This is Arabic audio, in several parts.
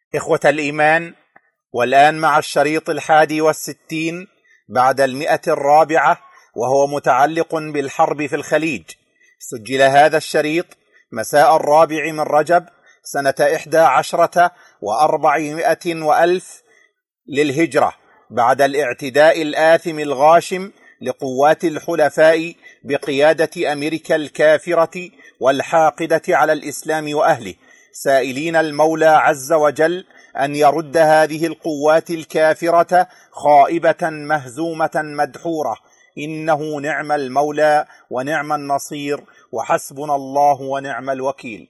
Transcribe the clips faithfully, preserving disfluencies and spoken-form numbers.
إخوة الإيمان، والآن مع الشريط الحادي والستين بعد المئة الرابعة، وهو متعلق بالحرب في الخليج. سجل هذا الشريط مساء الرابع من رجب سنة إحدى عشرة وأربعمائة وألف للهجرة، بعد الاعتداء الآثم الغاشم لقوات الحلفاء بقيادة أمريكا الكافرة والحاقدة على الإسلام وأهله، سائلين المولى عز وجل أن يرد هذه القوات الكافرة خائبة مهزومة مدحورة، إنه نعم المولى ونعم النصير، وحسبنا الله ونعم الوكيل.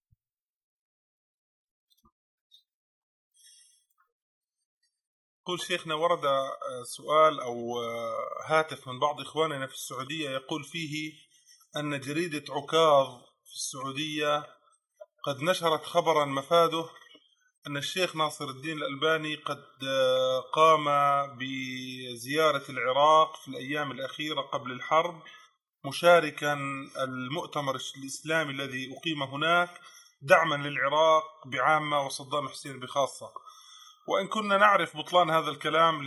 يقول شيخنا: ورد سؤال أو هاتف من بعض إخواننا في السعودية يقول فيه أن جريدة عكاظ في السعودية قد نشرت خبرا مفاده أن الشيخ ناصر الدين الألباني قد قام بزيارة العراق في الأيام الأخيرة قبل الحرب، مشاركا المؤتمر الإسلامي الذي أقيم هناك دعما للعراق بعامة وصدام حسين بخاصة. وإن كنا نعرف بطلان هذا الكلام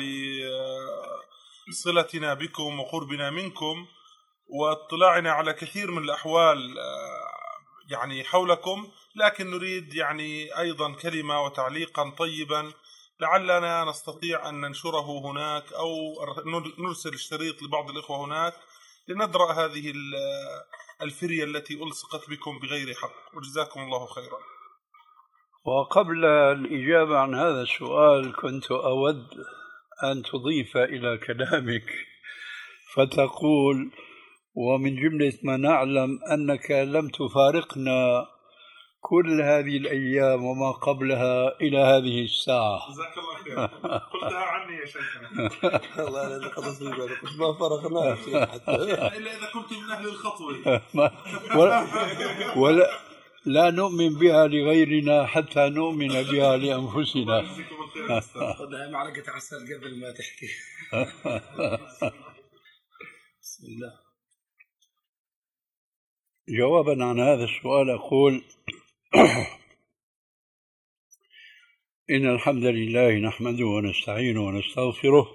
لصلتنا بكم وقربنا منكم واطلاعنا على كثير من الأحوال يعني حولكم، لكن نريد يعني أيضا كلمة وتعليقا طيبا لعلنا نستطيع أن ننشره هناك أو نرسل الشريط لبعض الإخوة هناك لندرأ هذه الفرية التي ألصقت بكم بغير حق، وجزاكم الله خيرا. وقبل الإجابة عن هذا السؤال كنت أود أن تضيف إلى كلامك فتقول: ومن جملة ما نعلم أنك لم تفارقنا كل هذه الأيام وما قبلها إلى هذه الساعة. جزاك الله خير. قلتها عني يا شيخنا. والله أنا قد أصيب ما فرقنا إلا إذا كنت من أهل الخطوة. ولا, ولا لا نؤمن بها لغيرنا حتى نؤمن بها لأنفسنا. خذها معلقة عسل قبل ما تحكي. بسم الله. جوابا عن هذا السؤال أقول: إن الحمد لله نحمده ونستعينه ونستغفره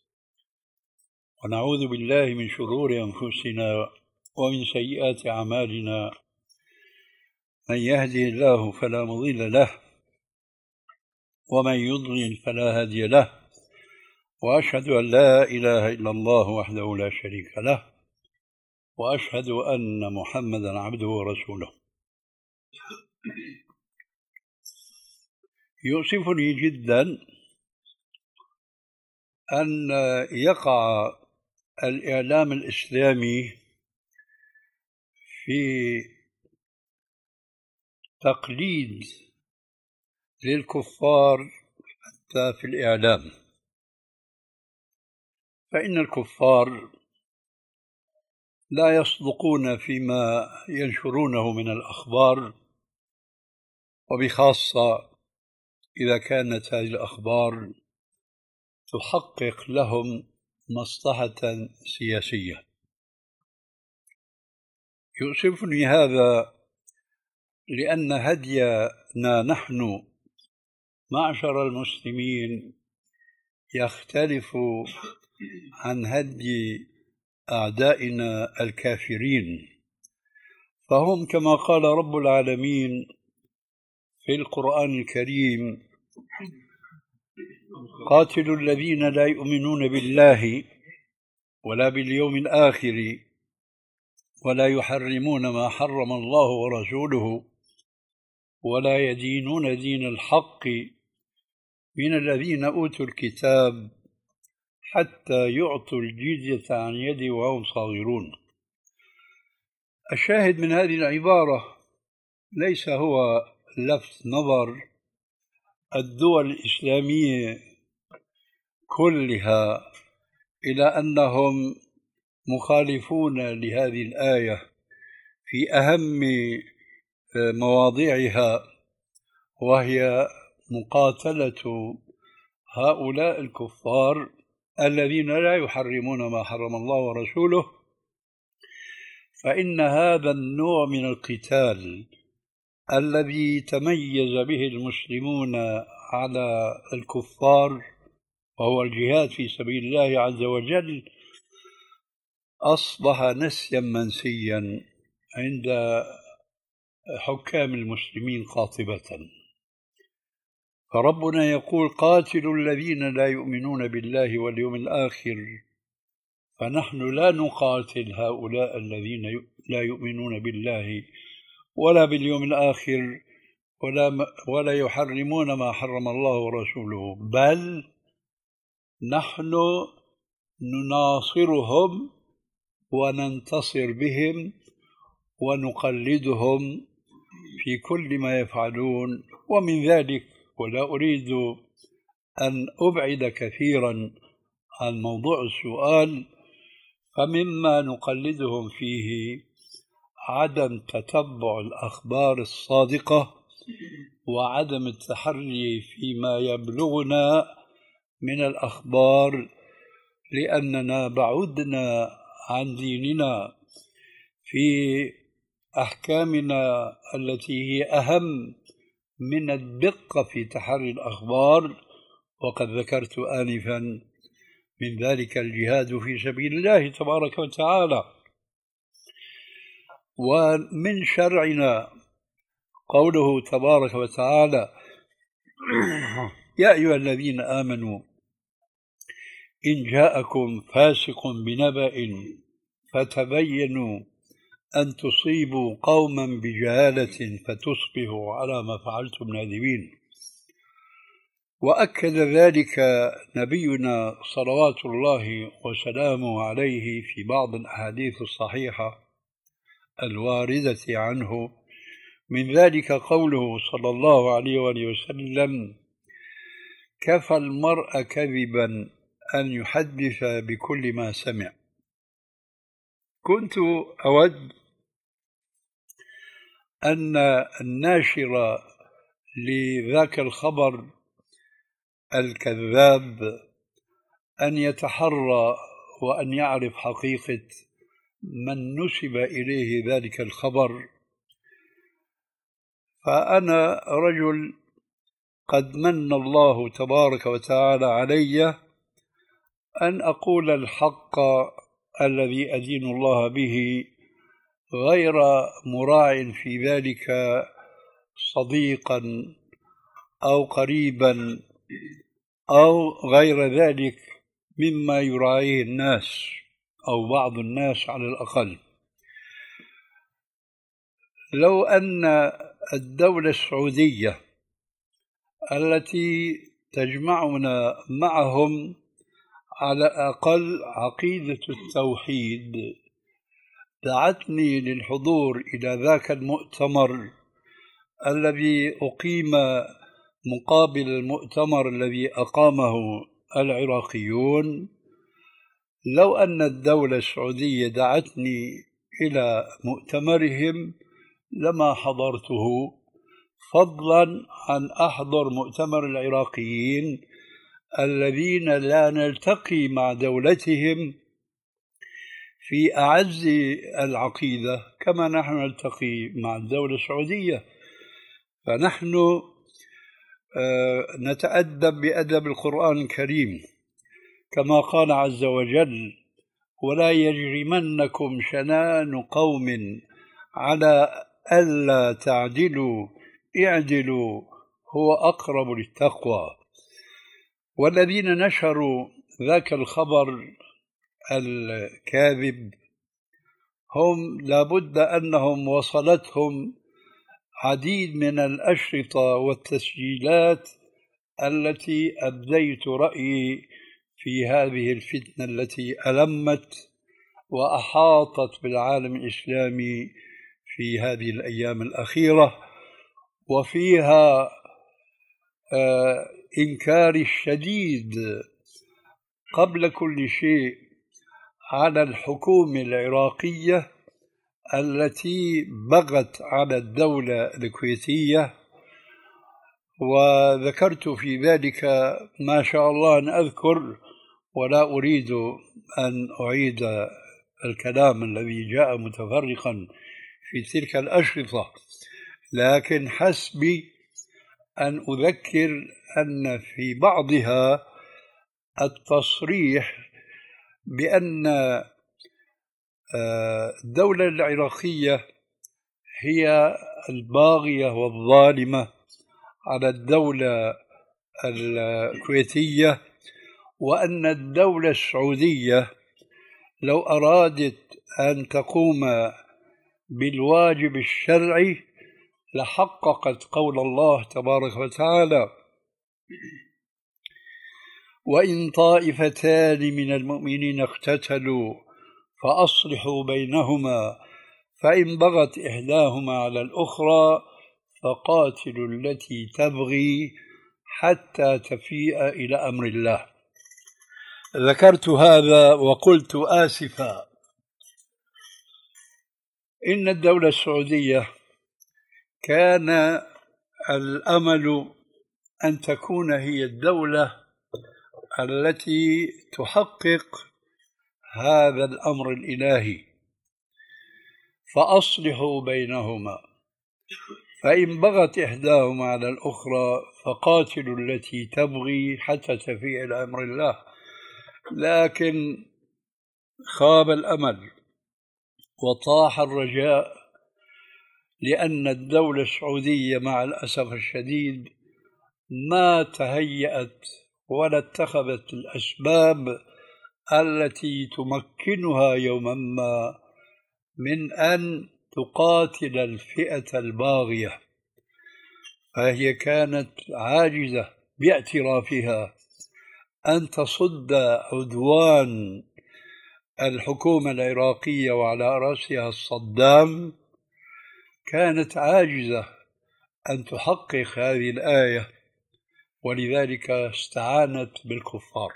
ونعوذ بالله من شرور أنفسنا ومن سيئات أعمالنا، من يهدي الله فلا مضل له ومن يضلل فلا هادي له، وأشهد أن لا إله إلا الله وحده لا شريك له، وأشهد أن محمدا عبده ورسوله. يؤسفني جدا أن يقع الإعلام الإسلامي في تقليد للكفار حتى في الإعلام، فإن الكفار لا يصدقون فيما ينشرونه من الأخبار، وبخاصة إذا كانت هذه الأخبار تحقق لهم مصلحة سياسية. يؤسفني هذا لأن هدينا نحن معشر المسلمين يختلف عن هدي أعدائنا الكافرين، فهم كما قال رب العالمين في القرآن الكريم: قاتلوا الذين لا يؤمنون بالله ولا باليوم الآخر ولا يحرمون ما حرم الله ورسوله ولا يدينون دين الحق من الذين أوتوا الكتاب حتى يعطوا الجزية عن يد وهم صاغرون. الشاهد من هذه العبارة ليس هو لفت نظر الدول الإسلامية كلها إلى أنهم مخالفون لهذه الآية في أهم مواضيعها، وهي مقاتلة هؤلاء الكفار الذين لا يحرمون ما حرم الله ورسوله، فإن هذا النوع من القتال الذي تميز به المسلمون على الكفار وهو الجهاد في سبيل الله عز وجل أصبح نسيا منسيا عند حكام المسلمين قاطبة. فربنا يقول قاتلوا الذين لا يؤمنون بالله واليوم الآخر، فنحن لا نقاتل هؤلاء الذين لا يؤمنون بالله ولا باليوم الآخر ولا ولا يحرمون ما حرم الله ورسوله، بل نحن نناصرهم وننتصر بهم ونقلدهم في كل ما يفعلون. ومن ذلك، ولا أريد أن أبعد كثيرا عن موضوع السؤال، فمما نقلدهم فيه عدم تتبع الأخبار الصادقة وعدم التحري فيما يبلغنا من الأخبار، لأننا بعدنا عن ديننا في أحكامنا التي هي أهم من الدقة في تحري الأخبار. وقد ذكرت آنفا من ذلك الجهاد في سبيل الله تبارك وتعالى. ومن شرعنا قوله تبارك وتعالى يا أيها الذين آمنوا إن جاءكم فاسق بنبأ فتبينوا أن تصيبوا قوما بجهالة فتصبحوا على ما فعلتم نادمين. وأكد ذلك نبينا صلوات الله وسلامه عليه في بعض الأحاديث الصحيحة الواردة عنه، من ذلك قوله صلى الله عليه وآله وسلم كفى المرء كذبا أن يحدث بكل ما سمع. كنت أود أن الناشر لذاك الخبر الكذاب أن يتحرى وأن يعرف حقيقة من نسب إليه ذلك الخبر. فأنا رجل قد من الله تبارك وتعالى علي أن أقول الحق الذي أدين الله به، غير مراع في ذلك صديقا أو قريبا أو غير ذلك مما يراعيه الناس أو بعض الناس على الأقل. لو أن الدولة السعودية التي تجمعنا معهم على الأقل عقيدة التوحيد دعتني للحضور إلى ذاك المؤتمر الذي أقيم مقابل المؤتمر الذي أقامه العراقيون، لو أن الدولة السعودية دعتني إلى مؤتمرهم لما حضرته، فضلا عن أحضر مؤتمر العراقيين الذين لا نلتقي مع دولتهم في أعز العقيدة كما نحن نلتقي مع الدولة السعودية. فنحن نتأدب بأدب القرآن الكريم كما قال عز وجل ولا يجرمنكم شنآن قوم على ألا تعدلوا اعدلوا هو أقرب للتقوى. والذين نشروا ذاك الخبر الكاذب هم لابد أنهم وصلتهم عديد من الأشرطة والتسجيلات التي أبديت رأيي في هذه الفتنة التي ألمت وأحاطت بالعالم الإسلامي في هذه الأيام الأخيرة، وفيها آه إنكار الشديد قبل كل شيء على الحكومة العراقية التي بغت على الدولة الكويتية. وذكرت في ذلك ما شاء الله أن أذكر، ولا أريد أن أعيد الكلام الذي جاء متفرقا في تلك الأشرطة، لكن حسبي أن أذكر أن في بعضها التصريح بأن الدولة العراقية هي الباغية والظالمة على الدولة الكويتية، وأن الدولة السعودية لو أرادت أن تقوم بالواجب الشرعي لحققت قول الله تبارك وتعالى: وإن طائفتان من المؤمنين اقتتلوا فأصلحوا بينهما فإن بغت إحداهما على الأخرى فقاتلوا التي تبغي حتى تفيء إلى أمر الله. ذكرت هذا وقلت آسفا إن الدولة السعودية كان الأمل أن تكون هي الدولة التي تحقق هذا الأمر الإلهي، فأصلحوا بينهما فإن بغت إحداهما على الأخرى فقاتلوا التي تبغي حتى تفيء إلى أمر الله. لكن خاب الأمل وطاح الرجاء، لأن الدولة السعودية مع الأسف الشديد ما تهيأت ولا اتخذت الأسباب التي تمكنها يوما ما من أن تقاتل الفئة الباغية، فهي كانت عاجزة باعترافها أن تصد عدوان الحكومة العراقية وعلى رأسها الصدام، كانت عاجزة أن تحقق هذه الآية، ولذلك استعانت بالكفار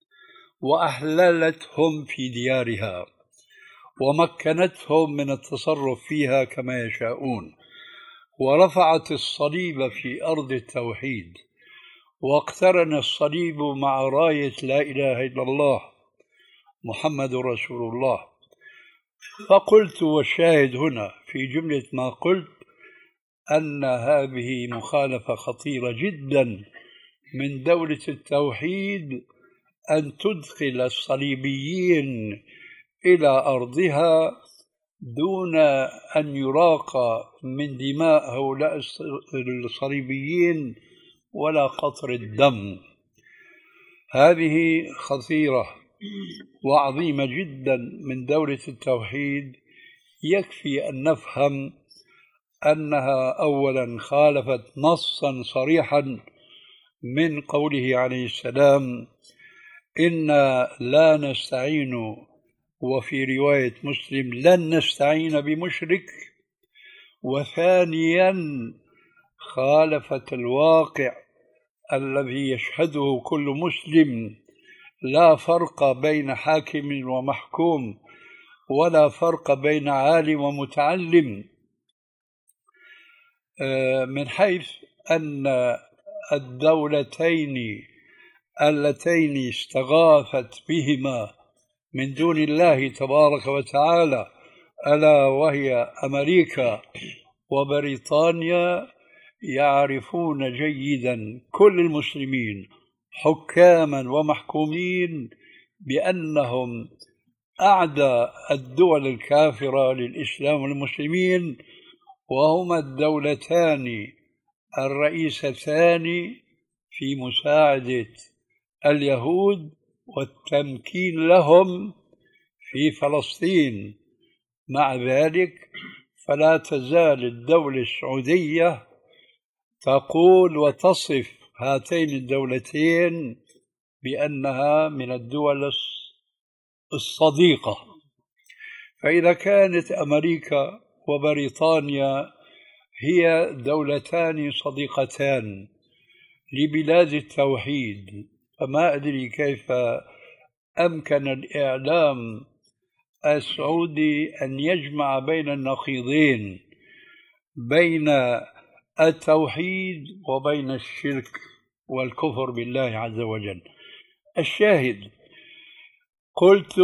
وأحللتهم في ديارها ومكنتهم من التصرف فيها كما يشاءون، ورفعت الصليب في أرض التوحيد، واقترن الصليب مع راية لا إله إلا الله محمد رسول الله. فقلت والشاهد هنا في جملة ما قلت أن هذه مخالفة خطيرة جدا من دولة التوحيد أن تدخل الصليبيين إلى أرضها دون أن يراق من دماء هؤلاء الصليبيين ولا قطر الدم. هذه خطيرة وعظيمة جدا من دولة التوحيد. يكفي أن نفهم أنها أولا خالفت نصا صريحا من قوله عليه السلام: إنا لا نستعين، وفي رواية مسلم لن نستعين بمشرك. وثانيا خالفت الواقع الذي يشهده كل مسلم، لا فرق بين حاكم ومحكوم ولا فرق بين عالم ومتعلم، من حيث أن الدولتين اللتين استغاثت بهما من دون الله تبارك وتعالى ألا وهي أمريكا وبريطانيا يعرفون جيدا كل المسلمين حكاما ومحكومين بأنهم أعدى الدول الكافرة للإسلام والمسلمين، وهما الدولتان الرئيستان في مساعدة اليهود والتمكين لهم في فلسطين. مع ذلك فلا تزال الدولة السعودية تقول وتصف هاتين الدولتين بأنها من الدول الصديقة. فإذا كانت أمريكا وبريطانيا هي دولتان صديقتان لبلاد التوحيد، فما أدري كيف أمكن الإعلام السعودي أن يجمع بين النقيضين، بين التوحيد وبين الشرك والكفر بالله عز وجل. الشاهد، قلت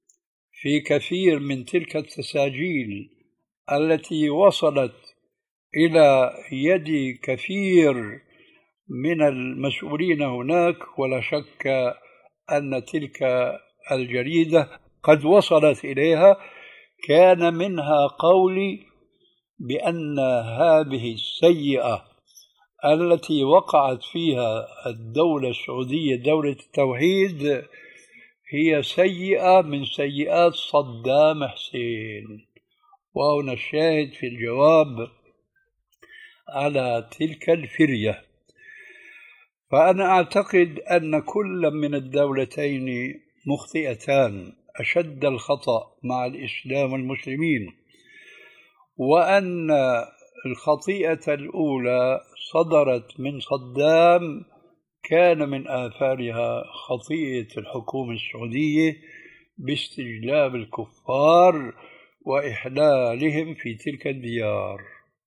في كثير من تلك التساجيل التي وصلت إلى يد كثير من المسؤولين هناك، ولا شك أن تلك الجريدة قد وصلت إليها. كان منها قولي بأن هذه السيئة التي وقعت فيها الدولة السعودية دولة التوحيد هي سيئة من سيئات صدام حسين. وهنا الشاهد في الجواب على تلك الفرية. فأنا أعتقد أن كل من الدولتين مخطئتان، أشد الخطأ مع الإسلام والمسلمين، وأن الخطيئة الأولى صدرت من صدام كان من آثارها خطيئة الحكومة السعودية باستجلاب الكفار وإحلالهم في تلك الديار.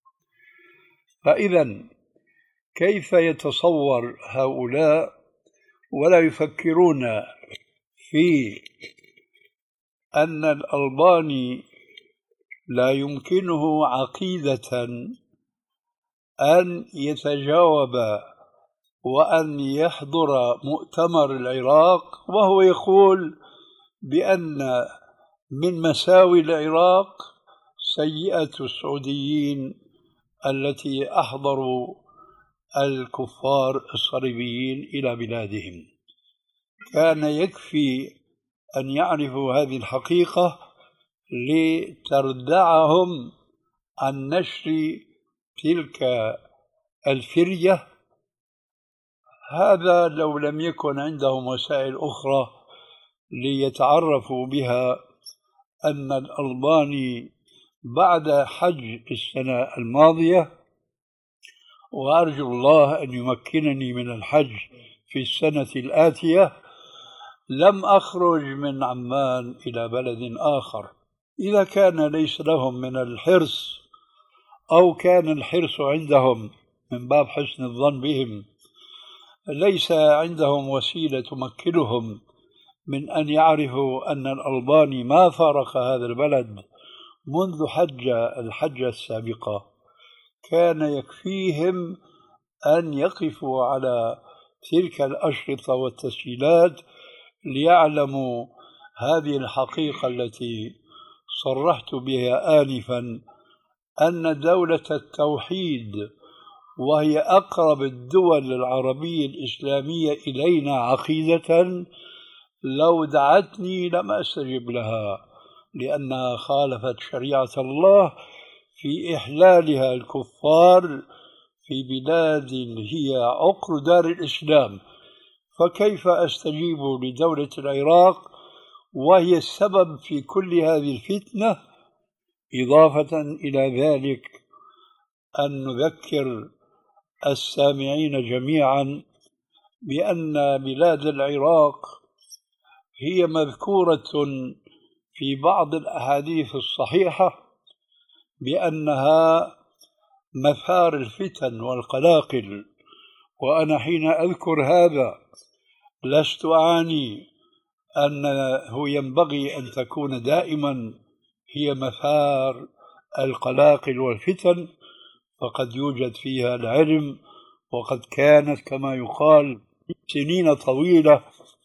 فإذا كيف يتصور هؤلاء ولا يفكرون في أن الألباني لا يمكنه عقيدة أن يتجاوب وأن يحضر مؤتمر العراق وهو يقول بأن من مساوي العراق سيئة السعوديين التي أحضروا الكفار الصليبيين إلى بلادهم؟ كان يكفي أن يعرفوا هذه الحقيقة لتردعهم عن نشر تلك الفرية. هذا لو لم يكن عندهم وسائل أخرى ليتعرفوا بها أن الألباني بعد حج السنة الماضية، وأرجو الله أن يمكنني من الحج في السنة الآتية، لم أخرج من عمان إلى بلد آخر. إذا كان ليس لهم من الحرص أو كان الحرص عندهم من باب حسن الظن بهم، ليس عندهم وسيلة تمكنهم من أن يعرفوا أن الألباني ما فارق هذا البلد منذ حج الحجة السابقة، كان يكفيهم أن يقفوا على تلك الأشرطة والتسجيلات ليعلموا هذه الحقيقة التي صرحت بها آنفا، أن دولة التوحيد وهي أقرب الدول العربية الإسلامية إلينا عقيدة لو دعتني لم أستجب لها، لأنها خالفت شريعة الله في إحلالها الكفار في بلاد هي عقر دار الإسلام. فكيف أستجيب لدولة العراق وهي السبب في كل هذه الفتنة؟ إضافة إلى ذلك أن نذكر السامعين جميعا بأن بلاد العراق هي مذكورة في بعض الأحاديث الصحيحة بأنها مثار الفتن والقلاقل، وأنا حين أذكر هذا لست أعني أنه ينبغي أن تكون دائما هي مثار القلاقل والفتن، فقد يوجد فيها العلم، وقد كانت كما يقال سنين طويلة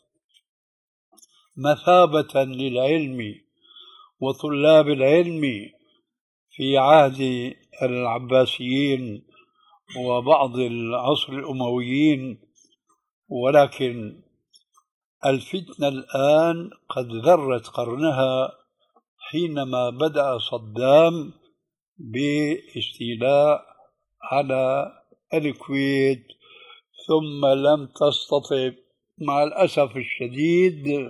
مثابة للعلم وطلاب العلم في عهد العباسيين وبعض العصر الأمويين. ولكن الفتنة الآن قد ذرت قرنها حينما بدأ صدام باستيلاء على الكويت، ثم لم تستطع مع الأسف الشديد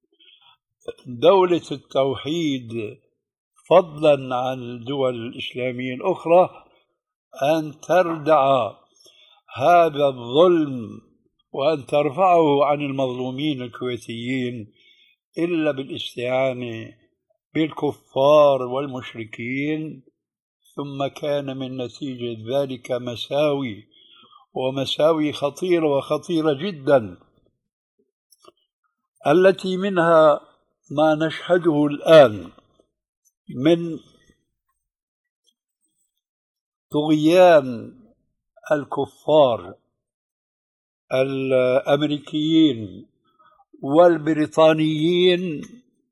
دولة التوحيد فضلا عن الدول الإسلامية الأخرى أن تردع هذا الظلم وأن ترفعه عن المظلومين الكويتيين إلا بالاستعانة بالكفار والمشركين. ثم كان من نتيجة ذلك مساوي ومساوي خطيرة وخطيرة جدا، التي منها ما نشهده الآن من طغيان الكفار الأمريكيين والبريطانيين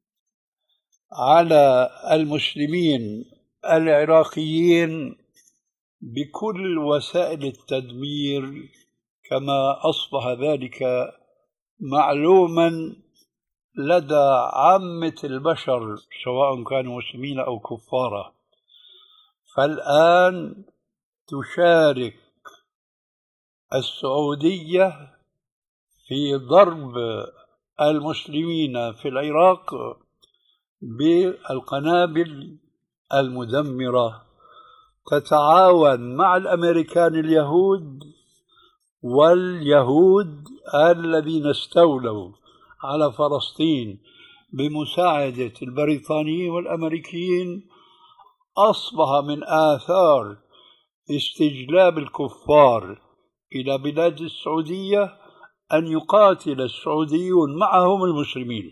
على المسلمين العراقيين بكل وسائل التدمير، كما أصبح ذلك معلوما لدى عامة البشر سواء كانوا مسلمين أو كفارا. فالآن تشارك السعودية في ضرب المسلمين في العراق بالقنابل المدمرة، تتعاون مع الأمريكان اليهود واليهود الذين استولوا على فلسطين بمساعدة البريطانيين والأمريكيين. أصبح من آثار استجلاب الكفار إلى بلاد السعودية أن يقاتل السعوديون معهم المسلمين،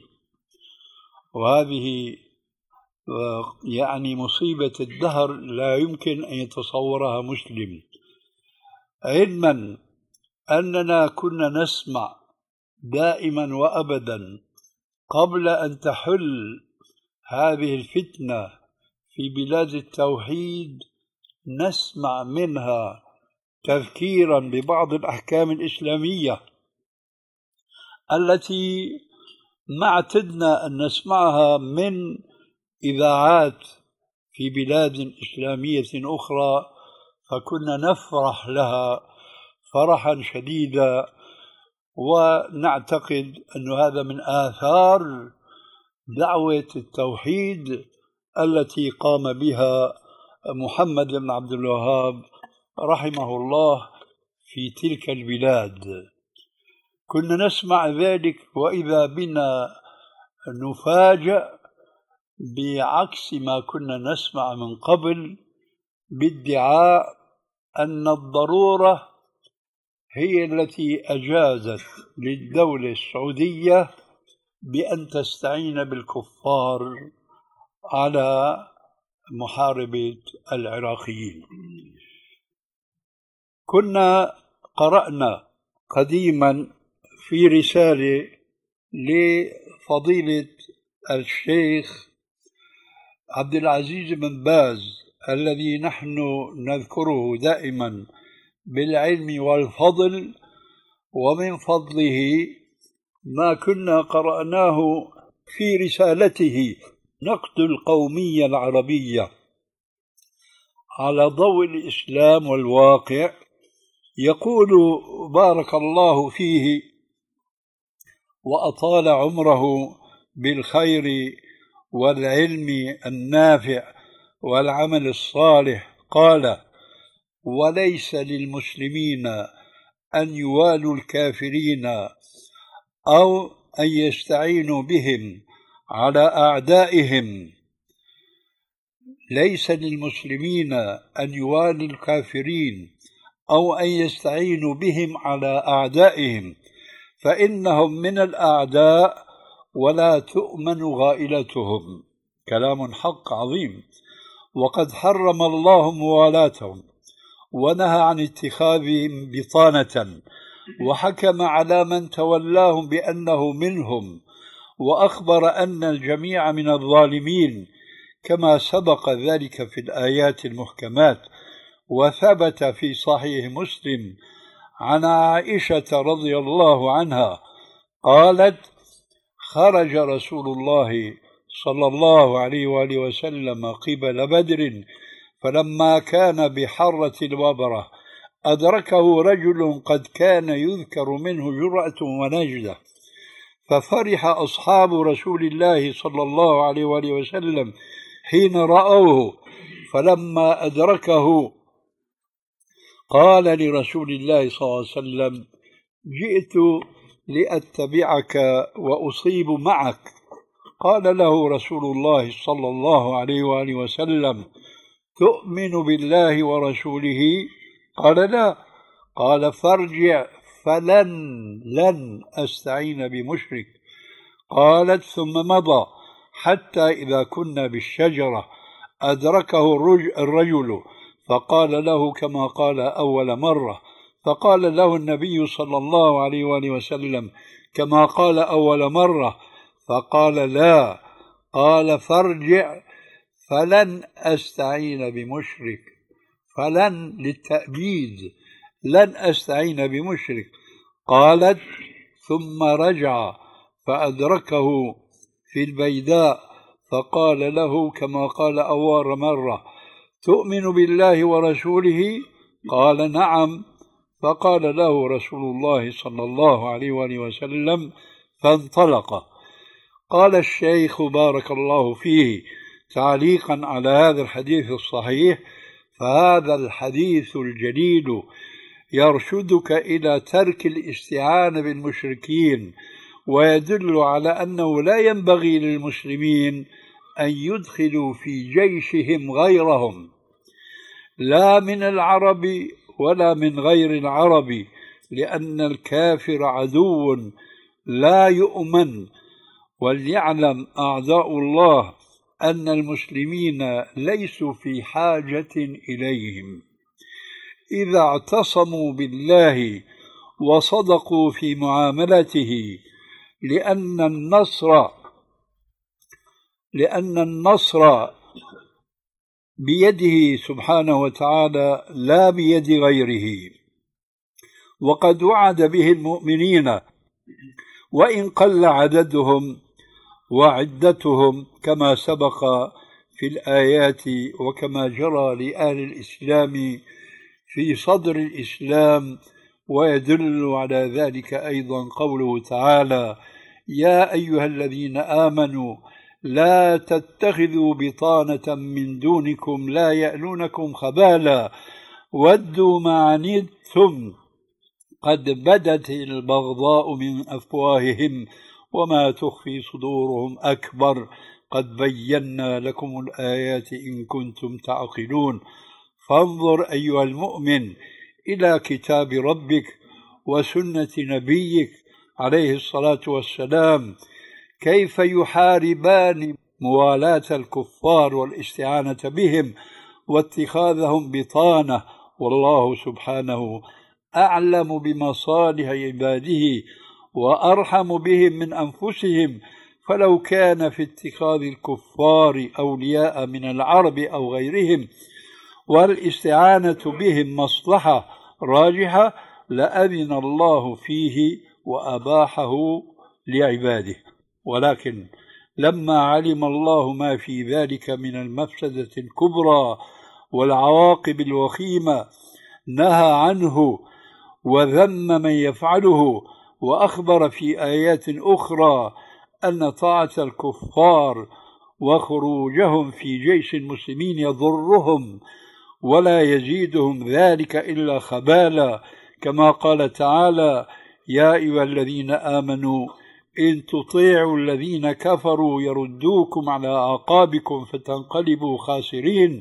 وهذه يعني مصيبة الدهر لا يمكن أن يتصورها مسلم. علما أننا كنا نسمع دائما وأبدا قبل أن تحل هذه الفتنة في بلاد التوحيد، نسمع منها تذكيرا ببعض الأحكام الإسلامية التي ما اعتدنا أن نسمعها من إذاعات في بلاد إسلامية أخرى، فكنا نفرح لها فرحا شديدا، ونعتقد أن هذا من آثار دعوة التوحيد التي قام بها محمد بن عبد الوهاب رحمه الله في تلك البلاد. كنا نسمع ذلك وإذا بنا نفاجأ بعكس ما كنا نسمع من قبل، بادعاء أن الضرورة هي التي أجازت للدولة السعودية بأن تستعين بالكفار على محاربة العراقيين. كنا قرأنا قديما في رسالة لفضيلة الشيخ عبد العزيز بن باز الذي نحن نذكره دائما بالعلم والفضل، ومن فضله ما كنا قرأناه في رسالته نقد القومية العربية على ضوء الإسلام والواقع. يقول بارك الله فيه وأطال عمره بالخير والعلم النافع والعمل الصالح، قال: وليس للمسلمين أن يوالوا الكافرين أو أن يستعينوا بهم على أعدائهم. ليس للمسلمين أن يوالوا الكافرين أو أن يستعينوا بهم على أعدائهم، فإنهم من الأعداء ولا تؤمن غائلتهم. كلام حق عظيم. وقد حرم الله موالاتهم ونهى عن اتخاذهم بطانة، وحكم على من تولاهم بأنه منهم، وأخبر أن الجميع من الظالمين كما سبق ذلك في الآيات المحكمات. وثبت في صحيح مسلم عن عائشة رضي الله عنها قالت: خرج رسول الله صلى الله عليه وآله وسلم قبل بدر، فلما كان بحرة الوبرة أدركه رجل قد كان يذكر منه جرأة ونجدة، ففرح أصحاب رسول الله صلى الله عليه وآله وسلم حين رأوه، فلما أدركه قال لرسول الله صلى الله عليه وسلم: جئت لأتبعك وأصيب معك. قال له رسول الله صلى الله عليه وآله وسلم: تؤمن بالله ورسوله؟ قال: لا. قال: فارجع فلن لن أستعين بمشرك. قالت: ثم مضى حتى إذا كنا بالشجرة أدركه الرجل فقال له كما قال أول مرة، فقال له النبي صلى الله عليه وآله وسلم كما قال أول مرة، فقال لا. قال فارجع فلن أستعين بمشرك، فلن للتأبيد، لن أستعين بمشرك. قالت ثم رجع فأدركه في البيداء فقال له كما قال أول مرة تؤمن بالله ورسوله؟ قال نعم. فقال له رسول الله صلى الله عليه وآله وسلم فانطلق. قال الشيخ بارك الله فيه تعليقا على هذا الحديث الصحيح: فهذا الحديث الجليل يرشدك إلى ترك الاستعانة بالمشركين، ويدل على أنه لا ينبغي للمسلمين أن يدخلوا في جيشهم غيرهم، لا من العرب ولا من غير العرب، لأن الكافر عدو لا يؤمن. وليعلم أعداء الله أن المسلمين ليسوا في حاجة إليهم إذا اعتصموا بالله وصدقوا في معاملته، لأن النصر لأن النصر بيده سبحانه وتعالى لا بيد غيره، وقد وعد به المؤمنين وإن قل عددهم وعدتهم كما سبق في الآيات وكما جرى لأهل الإسلام في صدر الإسلام. ويدل على ذلك أيضا قوله تعالى: يا أيها الذين آمنوا لا تتخذوا بطانة من دونكم لا يألونكم خبالا ودوا ما عنتم قد بدت البغضاء من أفواههم وما تخفي صدورهم أكبر قد بينا لكم الآيات إن كنتم تعقلون. فانظر أيها المؤمن إلى كتاب ربك وسنة نبيك عليه الصلاة والسلام كيف يحاربان موالاة الكفار والاستعانة بهم واتخاذهم بطانة، والله سبحانه أعلم بمصالح عباده وأرحم بهم من أنفسهم. فلو كان في اتخاذ الكفار أولياء من العرب أو غيرهم والاستعانة بهم مصلحة راجحة لأذن الله فيه وأباحه لعباده، ولكن لما علم الله ما في ذلك من المفسدة الكبرى والعواقب الوخيمة نهى عنه وذم من يفعله، وأخبر في آيات أخرى أن طاعة الكفار وخروجهم في جيش المسلمين يضرهم ولا يزيدهم ذلك إلا خبالا، كما قال تعالى: يا أيها الذين آمنوا إن تطيعوا الذين كفروا يردوكم على أعقابكم فتنقلبوا خاسرين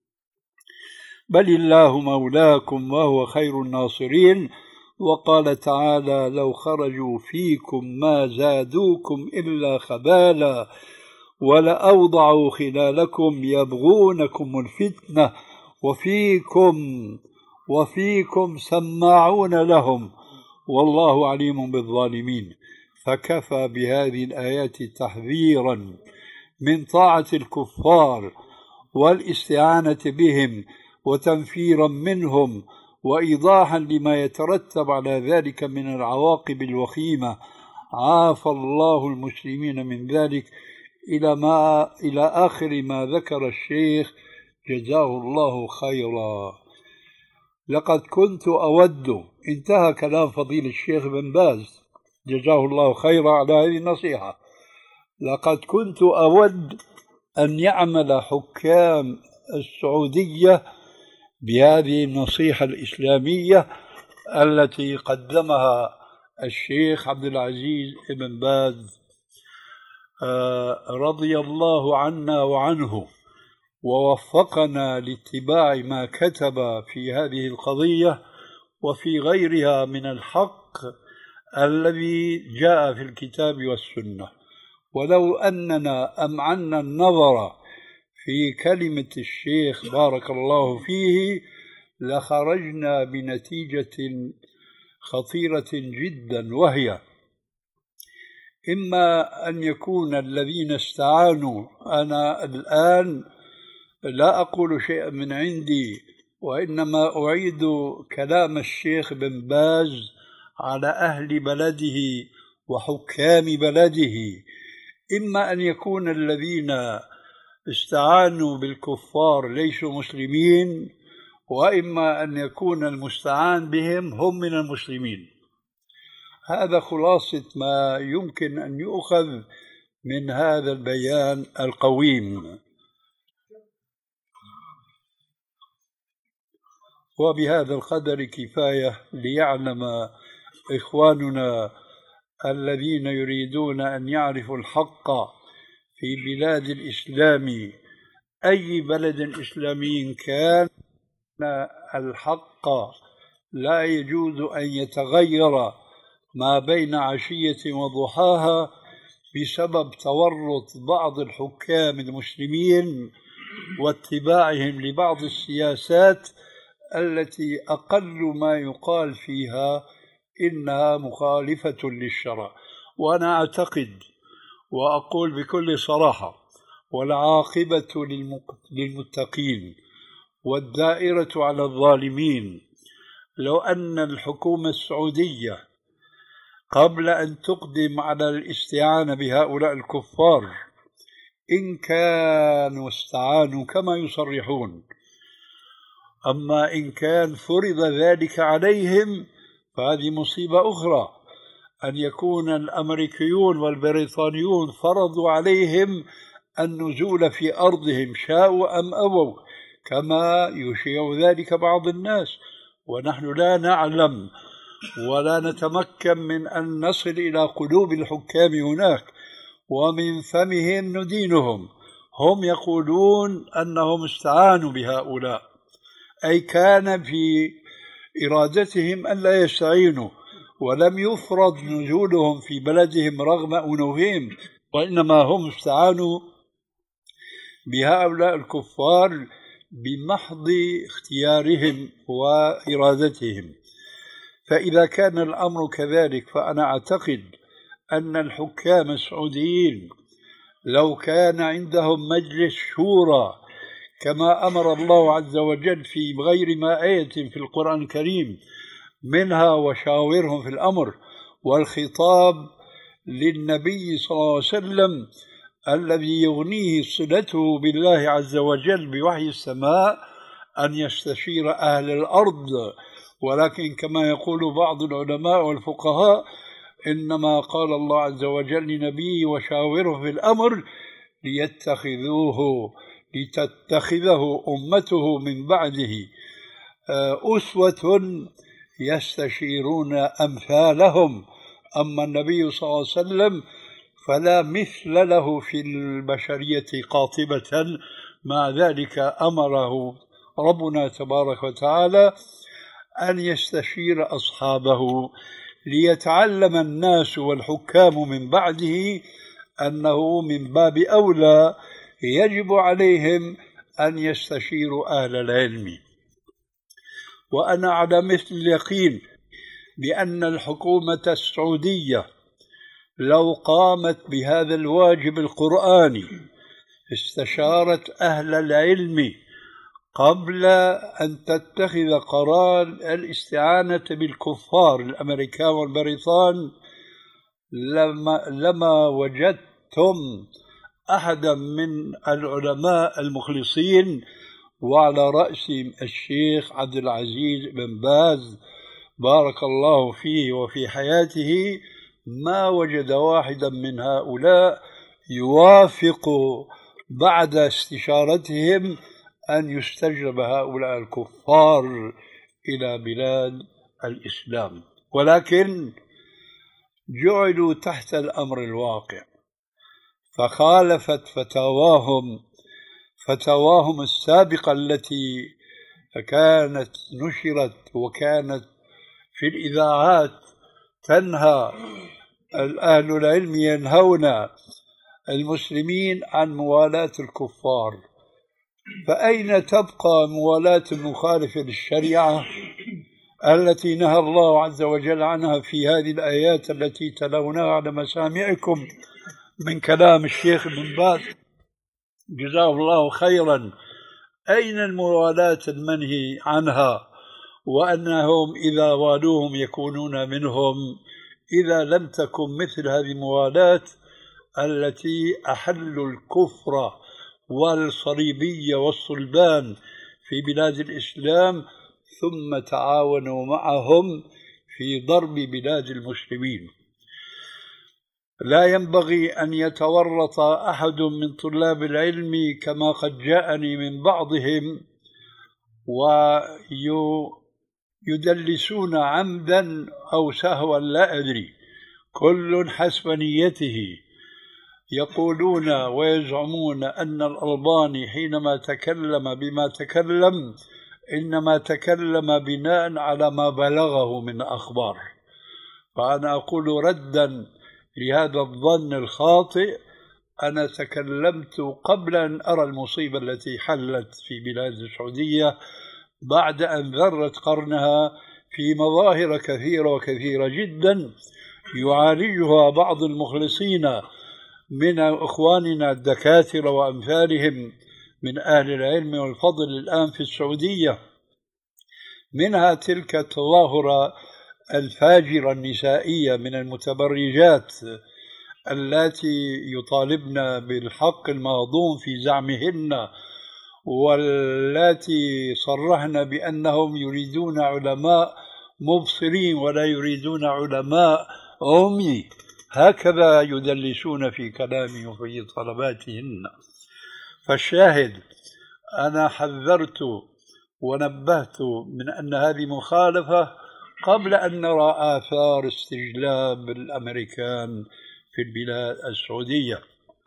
بل الله مولاكم وهو خير الناصرين. وقال تعالى: لو خرجوا فيكم ما زادوكم إلا خبالا ولأوضعوا خلالكم يبغونكم الفتنة وفيكم وفيكم سماعون لهم والله عليم بالظالمين. فكفى بهذه الآيات تحذيرا من طاعة الكفار والاستعانة بهم وتنفيرا منهم وإيضاحا لما يترتب على ذلك من العواقب الوخيمة. عافى الله المسلمين من ذلك إلى ما إلى آخر ما ذكر الشيخ جزاه الله خيرا. لقد كنت أود، انتهى كلام فضيل الشيخ بن باز جزاه الله خيرا على هذه النصيحة، لقد كنت أود أن يعمل حكام السعودية بهذه النصيحة الإسلامية التي قدمها الشيخ عبد العزيز بن باز رضي الله عنا وعنه، ووفقنا لاتباع ما كتب في هذه القضية وفي غيرها من الحق الذي جاء في الكتاب والسنة. ولو أننا أمعنا النظر في كلمة الشيخ بارك الله فيه لخرجنا بنتيجة خطيرة جدا، وهي إما أن يكون الذين استعانوا، أنا الآن لا أقول شيئا من عندي وإنما أعيد كلام الشيخ بن باز على أهل بلده وحكام بلده، إما أن يكون الذين استعانوا بالكفار ليسوا مسلمين، وإما أن يكون المستعان بهم هم من المسلمين. هذا خلاصة ما يمكن أن يؤخذ من هذا البيان القويم. وبهذا القدر كفاية ليعلم إخواننا الذين يريدون أن يعرفوا الحق في بلاد الإسلام، أي بلد إسلامي كان، الحق لا يجوز أن يتغير ما بين عشية وضحاها بسبب تورط بعض الحكام المسلمين واتباعهم لبعض السياسات التي أقل ما يقال فيها إنها مخالفة للشرع. وأنا أعتقد وأقول بكل صراحة والعاقبة للمتقين والدائرة على الظالمين، لو أن الحكومة السعودية قبل أن تقدم على الاستعانة بهؤلاء الكفار إن كانوا استعانوا كما يصرحون، أما إن كان فرض ذلك عليهم فهذه مصيبة أخرى، أن يكون الأمريكيون والبريطانيون فرضوا عليهم النزول في أرضهم شاءوا أم أبوا، كما يشيع ذلك بعض الناس، ونحن لا نعلم ولا نتمكن من أن نصل إلى قلوب الحكام هناك ومن فمهم ندينهم. هم يقولون أنهم استعانوا بهؤلاء، أي كان في إرادتهم أن لا يستعينوا، ولم يفرض نزولهم في بلدهم رغم أنوفهم، وإنما هم استعانوا بهؤلاء الكفار بمحض اختيارهم وإرادتهم. فإذا كان الأمر كذلك فأنا أعتقد أن الحكام السعوديين لو كان عندهم مجلس شورى كما أمر الله عز وجل في غير ما آية في القرآن الكريم، منها وشاورهم في الأمر، والخطاب للنبي صلى الله عليه وسلم الذي يغنيه صلته بالله عز وجل بوحي السماء أن يستشير أهل الأرض، ولكن كما يقول بعض العلماء والفقهاء إنما قال الله عز وجل لنبيه وشاوره في الأمر ليتخذوه لتتخذه أمته من بعده أسوة يستشيرون أمثالهم. أما النبي صلى الله عليه وسلم فلا مثل له في البشرية قاطبة، مع ذلك أمره ربنا تبارك وتعالى أن يستشير أصحابه ليتعلم الناس والحكام من بعده أنه من باب أولى يجب عليهم أن يستشيروا أهل العلم. وأنا على مثل اليقين بأن الحكومة السعودية لو قامت بهذا الواجب القرآني استشارت أهل العلم قبل أن تتخذ قرار الاستعانة بالكفار الأمريكان والبريطان لما, لما وجدتم أحدا من العلماء المخلصين، وعلى رأسهم الشيخ عبد العزيز بن باز بارك الله فيه وفي حياته، ما وجد واحدا من هؤلاء يوافق بعد استشارتهم أن يستجلب هؤلاء الكفار إلى بلاد الإسلام، ولكن جعلوا تحت الأمر الواقع، فخالفت فتاواهم فتاواهم السابقة التي كانت نشرت وكانت في الإذاعات تنهى أهل العلم ينهون المسلمين عن موالاة الكفار، فأين تبقى موالاة المخالف للشريعة التي نهى الله عز وجل عنها في هذه الآيات التي تلوناها على مسامعكم من كلام الشيخ ابن باز جزاه الله خيرا؟ أين الموالاة المنهي عنها، وأنهم إذا والوهم يكونون منهم، إذا لم تكن مثل هذه الموالاة التي أحلوا الكفر والصليبية والصلبان في بلاد الإسلام ثم تعاونوا معهم في ضرب بلاد المسلمين. لا ينبغي أن يتورط أحد من طلاب العلم كما قد جاءني من بعضهم ويدلسون عمدا أو سهوا لا أدري، كل حسب نيته. يقولون ويزعمون أن الألباني حينما تكلم بما تكلم إنما تكلم بناء على ما بلغه من أخبار. فأنا أقول ردا لهذا الظن الخاطئ، أنا تكلمت قبل أن أرى المصيبة التي حلت في بلاد السعودية بعد أن ذرت قرنها في مظاهر كثيرة وكثيرة جدا يعالجها بعض المخلصين من إخواننا الدكاترة وأمثالهم من أهل العلم والفضل الآن في السعودية. منها تلك التظاهرة الفاجرة النسائية من المتبرجات التي يطالبن بالحق المهضوم في زعمهن، والتي صرحن بأنهم يريدون علماء مبصرين ولا يريدون علماء عمي، هكذا يدلسون في كلامهم وفي طلباتهن. فالشاهد أنا حذرت ونبهت من أن هذه مخالفة قبل أن نرى آثار استجلاب الأمريكان في البلاد السعودية.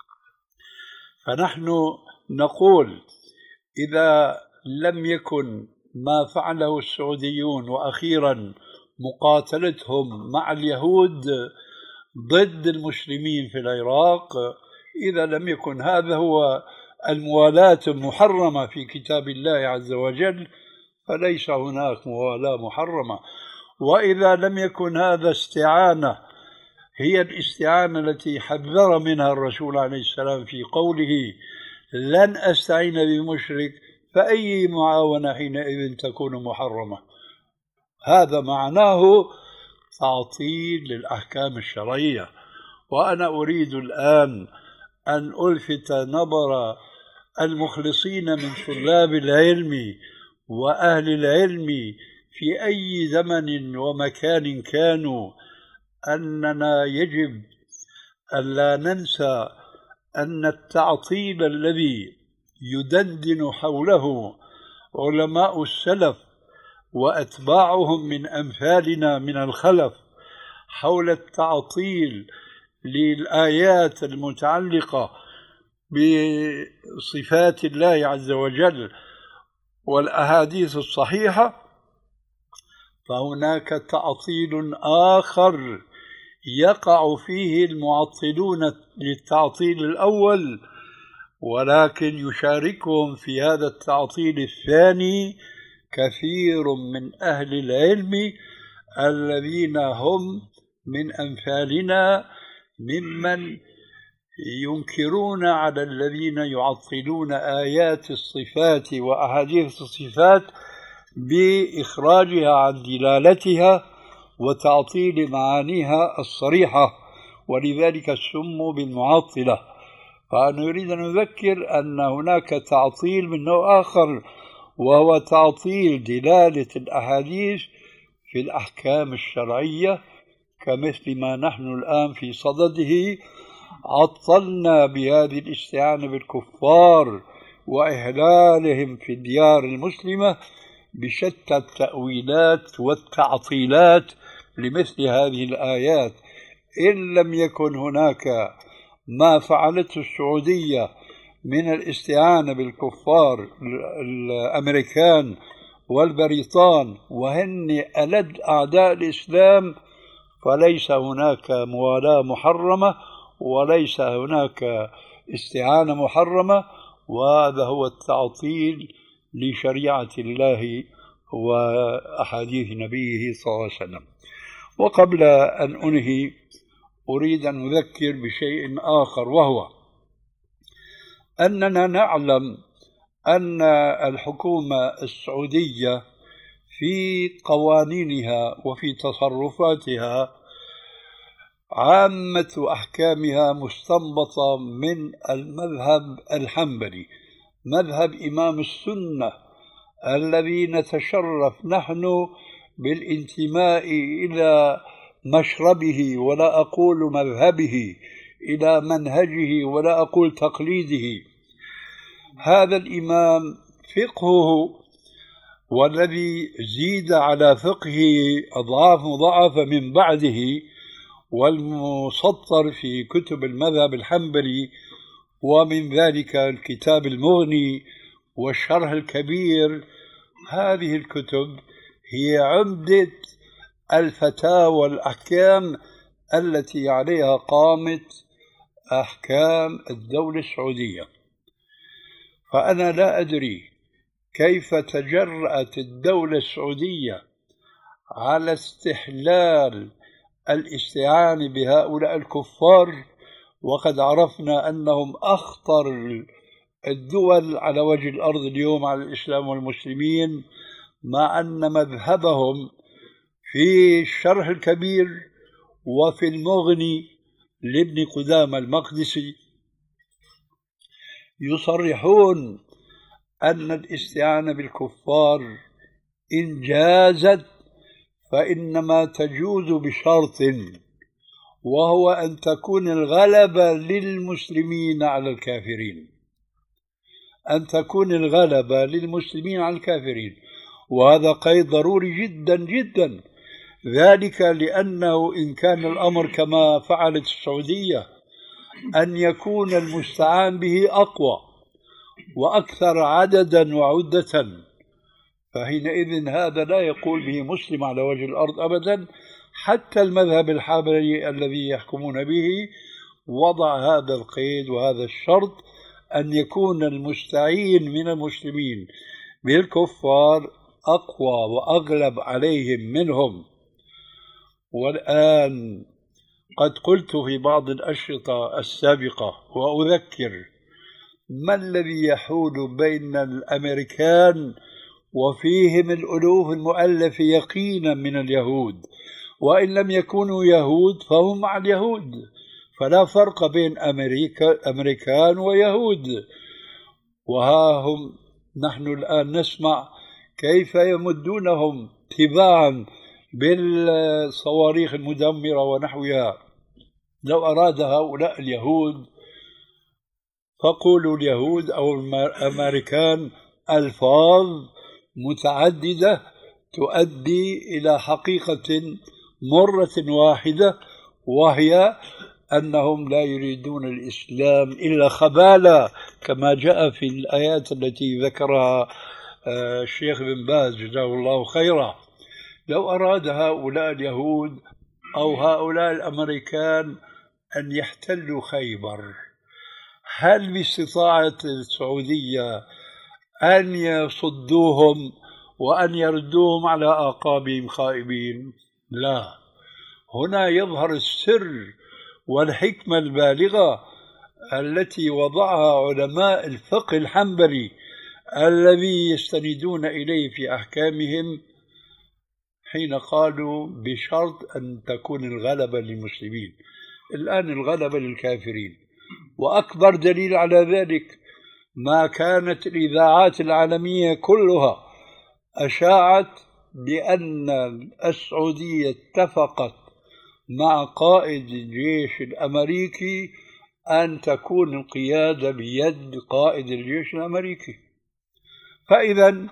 فنحن نقول إذا لم يكن ما فعله السعوديون وأخيرا مقاتلتهم مع اليهود ضد المسلمين في العراق، إذا لم يكن هذا هو الموالاة المحرمة في كتاب الله عز وجل، فليس هناك موالاة محرمة. وإذا لم يكن هذا استعانة هي الاستعانة التي حذر منها الرسول عليه السلام في قوله لن أستعين بمشرك، فأي معاونة حينئذ تكون محرمة؟ هذا معناه تعطيل للأحكام الشرعية. وأنا أريد الآن أن ألفت نظر المخلصين من طلاب العلم وأهل العلم في أي زمن ومكان كانوا أننا يجب ألا ننسى أن التعطيل الذي يدندن حوله علماء السلف وأتباعهم من أمثالنا من الخلف حول التعطيل للآيات المتعلقة بصفات الله عز وجل والأحاديث الصحيحة، فهناك تعطيل آخر يقع فيه المعطلون للتعطيل الأول، ولكن يشاركهم في هذا التعطيل الثاني كثير من أهل العلم الذين هم من أمثالنا ممن ينكرون على الذين يعطلون آيات الصفات وأحاديث الصفات بإخراجها عن دلالتها وتعطيل معانيها الصريحة، ولذلك سموا بالمعطلة. فأنا أريد أن أذكر أن هناك تعطيل من نوع آخر، وهو تعطيل دلالة الأحاديث في الأحكام الشرعية، كمثل ما نحن الآن في صدده. عطلنا بهذه الاستعانة بالكفار وإحلالهم في الديار المسلمة بشتى التأويلات والتعطيلات لمثل هذه الآيات. إن لم يكن هناك ما فعلته السعودية من الاستعانة بالكفار الأمريكان والبريطان وهن ألد أعداء الإسلام، فليس هناك موالاة محرمة وليس هناك استعانة محرمة، وهذا هو التعطيل لشريعة الله وأحاديث نبيه صلى الله عليه وسلم. وقبل أن أنهي أريد أن أذكر بشيء آخر، وهو أننا نعلم أن الحكومة السعودية في قوانينها وفي تصرفاتها عامة أحكامها مستنبطة من المذهب الحنبلي، مذهب إمام السنة الذي نتشرف نحن بالانتماء إلى مشربه ولا أقول مذهبه، إلى منهجه ولا أقول تقليده. هذا الإمام فقهه والذي زيد على فقهه أضعاف مضاعفة من بعده، والمسطر في كتب المذهب الحنبلي، ومن ذلك الكتاب المغني والشرح الكبير. هذه الكتب هي عمدة الفتاوى والأحكام التي عليها قامت أحكام الدولة السعودية. فأنا لا أدري كيف تجرأت الدولة السعودية على استحلال الاستعانة بهؤلاء الكفار، وقد عرفنا أنهم أخطر الدول على وجه الأرض اليوم على الإسلام والمسلمين، مع أن مذهبهم في الشرح الكبير وفي المغني لابن قدامة المقدسي يصرحون أن الاستعانة بالكفار إن جازت فإنما تجوز بشرط، وهو أن تكون الغلبة للمسلمين على الكافرين، أن تكون الغلبة للمسلمين على الكافرين. وهذا قيد ضروري جدا جدا، ذلك لأنه إن كان الأمر كما فعلت السعودية أن يكون المستعان به أقوى وأكثر عددا وعدة، فحينئذ هذا لا يقول به مسلم على وجه الأرض أبدا. حتى المذهب الحنبلي الذي يحكمون به وضع هذا القيد وهذا الشرط، أن يكون المستعين من المسلمين بالكفار أقوى وأغلب عليهم منهم. والآن قد قلت في بعض الأشرطة السابقة وأذكر: ما الذي يحول بين الأمريكان وفيهم الألوف المؤلفة يقينا من اليهود، وإن لم يكونوا يهود فهم مع اليهود، فلا فرق بين أمريكا أمريكان ويهود. وها هم نحن الآن نسمع كيف يمدونهم تباعا بالصواريخ المدمرة ونحوها. لو أراد هؤلاء اليهود، فقولوا اليهود أو الأمريكان ألفاظ متعددة تؤدي إلى حقيقة مرة واحدة، وهي أنهم لا يريدون الإسلام إلا خبالا، كما جاء في الآيات التي ذكرها الشيخ بن باز جزاه الله خيرا. لو أراد هؤلاء اليهود أو هؤلاء الأمريكان أن يحتلوا خيبر، هل باستطاعة السعودية أن يصدوهم وأن يردوهم على أعقابهم خائبين؟ لا. هنا يظهر السر والحكمة البالغة التي وضعها علماء الفقه الحنبلي الذي يستندون إليه في أحكامهم، حين قالوا بشرط أن تكون الغلبة للمسلمين. الآن الغلبة للكافرين، وأكبر دليل على ذلك ما كانت الإذاعات العالمية كلها أشاعت بأن السعودية اتفقت مع قائد الجيش الأمريكي أن تكون القيادة بيد قائد الجيش الأمريكي. فإذا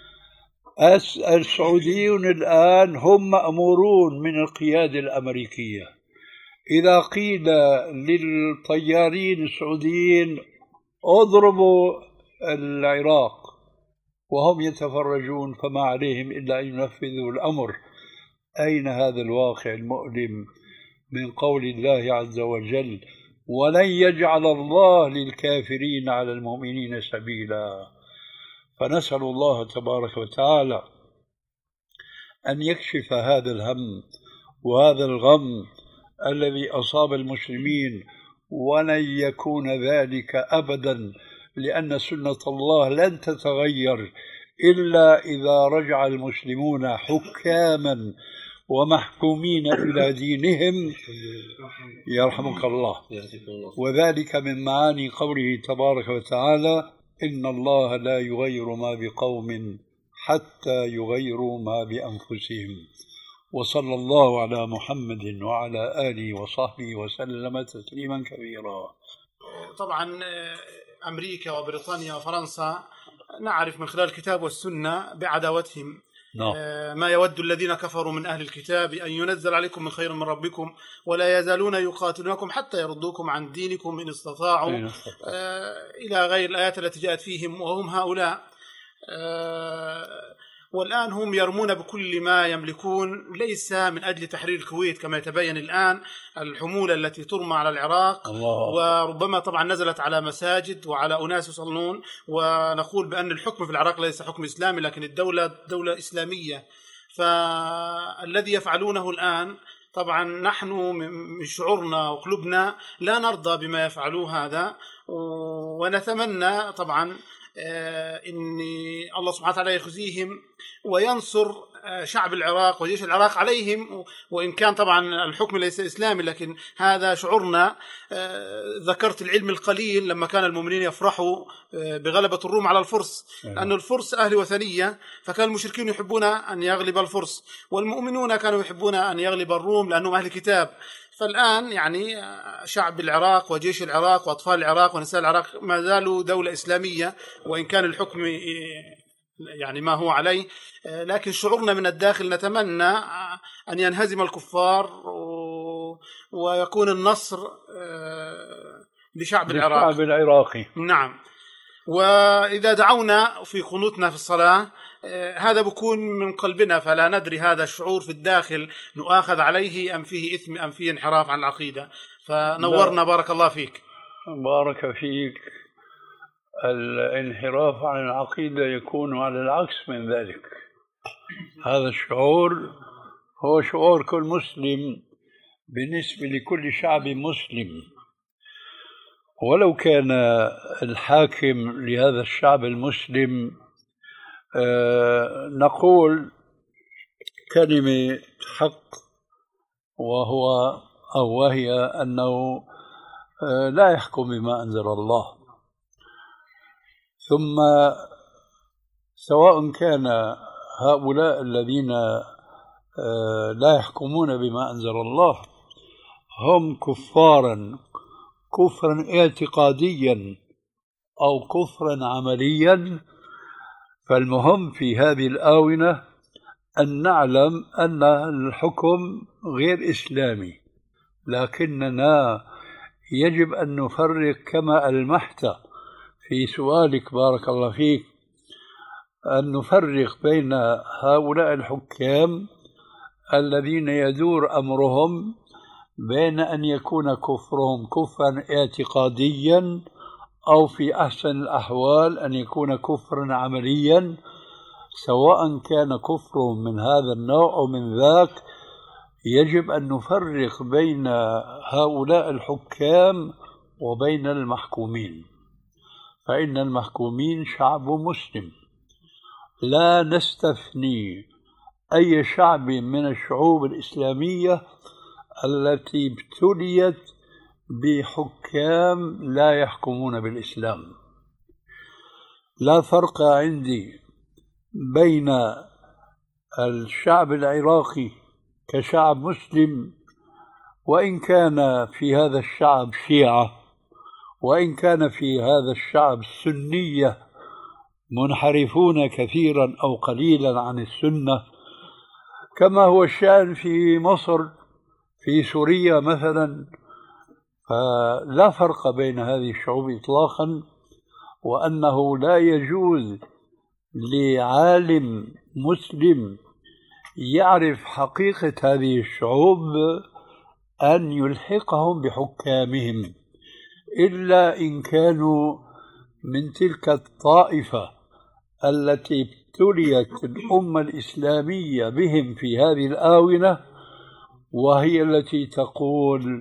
السعوديون الآن هم مأمورون من القيادة الأمريكية. إذا قيل للطيارين السعوديين اضربوا العراق وهم يتفرجون فما عليهم إلا أن ينفذوا الأمر، أين هذا الواقع المؤلم من قول الله عز وجل: ولن يجعل الله للكافرين على المؤمنين سبيلا. فنسأل الله تبارك وتعالى أن يكشف هذا الهم وهذا الغم الذي أصاب المسلمين، ولن يكون ذلك أبدا، لأن سنة الله لن تتغير إلا إذا رجع المسلمون حكاما ومحكومين إلى دينهم يرحمك الله. وذلك من معاني قوله تبارك وتعالى: إن الله لا يغير ما بقوم حتى يغيروا ما بأنفسهم. وصلى الله على محمد وعلى آله وصحبه وسلم تسليما كثيرا. طبعا أمريكا وبريطانيا وفرنسا نعرف من خلال الكتاب والسنة بعداوتهم. no. ما يود الذين كفروا من أهل الكتاب أن ينزل عليكم من خير من ربكم ولا يزالون يقاتلونكم حتى يردوكم عن دينكم إن استطاعوا، إلى غير الآيات التي جاءت فيهم. وهم هؤلاء والآن هم يرمون بكل ما يملكون، ليس من أجل تحرير الكويت كما يتبين الآن، الحمولة التي ترمى على العراق الله. وربما طبعا نزلت على مساجد وعلى أناس يصلون. ونقول بأن الحكم في العراق ليس حكم إسلامي لكن الدولة دولة إسلامية. فالذي يفعلونه الآن طبعا نحن من شعورنا وقلوبنا لا نرضى بما يفعلوه هذا، ونتمنى طبعا إن الله سبحانه وتعالى يخزيهم وينصر شعب العراق وجيش العراق عليهم. وإن كان طبعا الحكم ليس إسلامي لكن هذا شعورنا. ذكرت العلم القليل لما كان المؤمنين يفرحوا بغلبة الروم على الفرس، لأن الفرس أهل وثنية، فكان المشركين يحبون أن يغلب الفرس، والمؤمنون كانوا يحبون أن يغلب الروم لأنهم أهل كتاب. فالآن يعني شعب العراق وجيش العراق وأطفال العراق ونساء العراق ما زالوا دولة إسلامية، وإن كان الحكم يعني ما هو عليه، لكن شعورنا من الداخل نتمنى أن ينهزم الكفار ويكون النصر لشعب العراق. للشعب العراقي. نعم. وإذا دعونا في قنوتنا في الصلاة هذا بكون من قلبنا، فلا ندري هذا الشعور في الداخل نؤاخذ عليه أم فيه إثم أم فيه انحراف عن العقيدة. فنورنا. بارك الله فيك. بارك فيك. الانحراف عن العقيدة يكون على العكس من ذلك. هذا الشعور هو شعور كل مسلم بالنسبة لكل شعب مسلم، ولو كان الحاكم لهذا الشعب المسلم نقول كلمة حق، وهو أو وهي أنه لا يحكم بما أنزل الله. ثم سواء كان هؤلاء الذين لا يحكمون بما أنزل الله هم كفارا كفرا اعتقاديا أو كفرا عمليا، فالمهم في هذه الآونة أن نعلم أن الحكم غير إسلامي، لكننا يجب أن نفرق كما ألمحت في سؤالك بارك الله فيك، أن نفرق بين هؤلاء الحكام الذين يدور أمرهم بين أن يكون كفرهم كفرا اعتقاديا أو في أحسن الأحوال أن يكون كفرا عمليا. سواء كان كفرهم من هذا النوع أو من ذاك يجب أن نفرق بين هؤلاء الحكام وبين المحكومين، فإن المحكومين شعب مسلم، لا نستثني أي شعب من الشعوب الإسلامية التي ابتليت بحكام لا يحكمون بالإسلام. لا فرق عندي بين الشعب العراقي كشعب مسلم، وإن كان في هذا الشعب شيعة، وإن كان في هذا الشعب سنية منحرفون كثيرا أو قليلا عن السنة، كما هو الشأن في مصر في سوريا مثلا. فلا فرق بين هذه الشعوب إطلاقا، وأنه لا يجوز لعالم مسلم يعرف حقيقة هذه الشعوب أن يلحقهم بحكامهم، إلا إن كانوا من تلك الطائفة التي ابتليت الأمة الإسلامية بهم في هذه الآونة، وهي التي تقول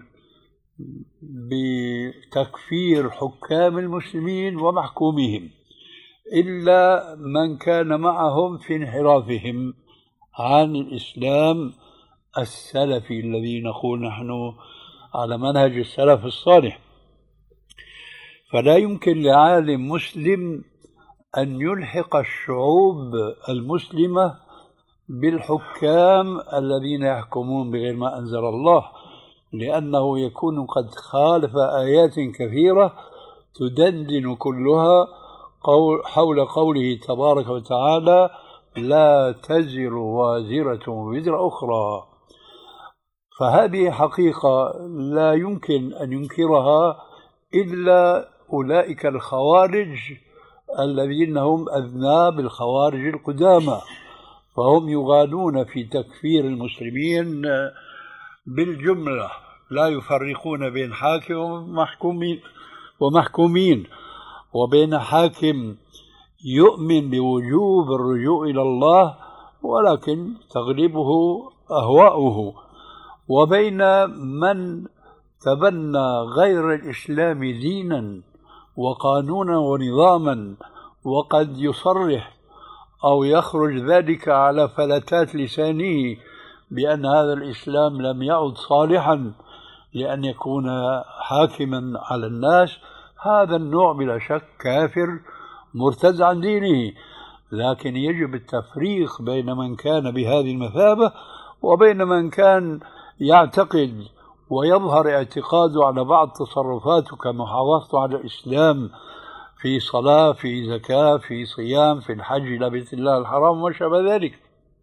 بتكفير حكام المسلمين ومحكومهم، إلا من كان معهم في انحرافهم عن الإسلام السلفي الذي نقول نحن على منهج السلف الصالح. فلا يمكن لعالم مسلم أن يلحق الشعوب المسلمة بالحكام الذين يحكمون بغير ما أنزل الله، لأنه يكون قد خالف آيات كثيرة تدندن كلها قول حول قوله تبارك وتعالى: لا تزر وازرة وزر أخرى. فهذه حقيقة لا يمكن أن ينكرها إلا أولئك الخوارج الذين هم أذناب الخوارج القدامى، فهم يغالون في تكفير المسلمين بالجملة، لا يفرقون بين حاكم ومحكومين ومحكومين وبين حاكم يؤمن بوجوب الرجوع إلى الله ولكن تغلبه أهواؤه، وبين من تبنى غير الإسلام دينا وقانونا ونظاما، وقد يصرح أو يخرج ذلك على فلتات لسانه بأن هذا الإسلام لم يعد صالحا لأن يكون حاكما على الناس. هذا النوع بلا شك كافر مرتد عن دينه، لكن يجب التفريق بين من كان بهذه المثابة وبين من كان يعتقد ويظهر اعتقاده على بعض تصرفاته كمحافظته على الإسلام في صلاة، في زكاة، في صيام، في الحج إلى بيت الله الحرام وما شابه ذلك.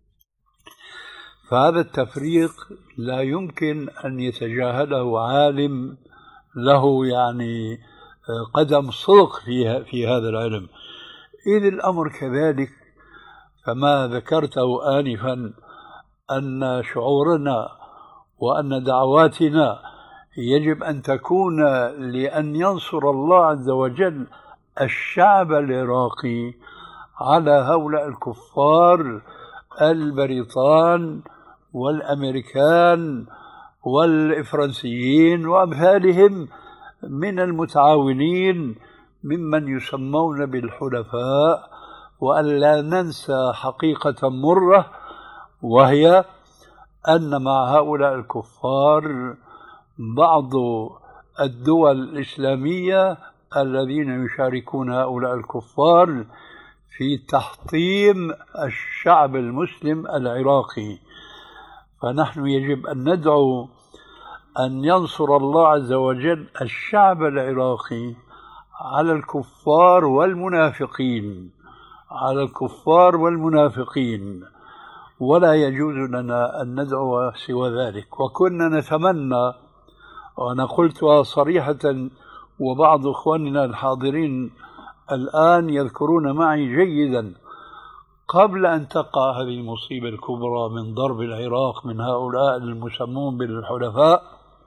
فهذا التفريق لا يمكن أن يتجاهله عالم له يعني قدم صدق في في هذا العلم. إذ الأمر كذلك فما ذكرته آنفا أن شعورنا وأن دعواتنا يجب أن تكون لأن ينصر الله عز وجل الشعب العراقي على هؤلاء الكفار البريطان والأمريكان والفرنسيين وأمثالهم من المتعاونين ممن يسمون بالحلفاء. وأن لا ننسى حقيقة مرة، وهي أن مع هؤلاء الكفار بعض الدول الإسلامية الذين يشاركون هؤلاء الكفار في تحطيم الشعب المسلم العراقي. فنحن يجب أن ندعو أن ينصر الله عز وجل الشعب العراقي على الكفار والمنافقين، على الكفار والمنافقين، ولا يجوز لنا أن ندعو سوى ذلك. وكنا نتمنى، وأنا قلتها صريحة وبعض إخواننا الحاضرين الآن يذكرون معي جيدا، قبل أن تقع هذه المصيبة الكبرى من ضرب العراق من هؤلاء المسمون بالحلفاء،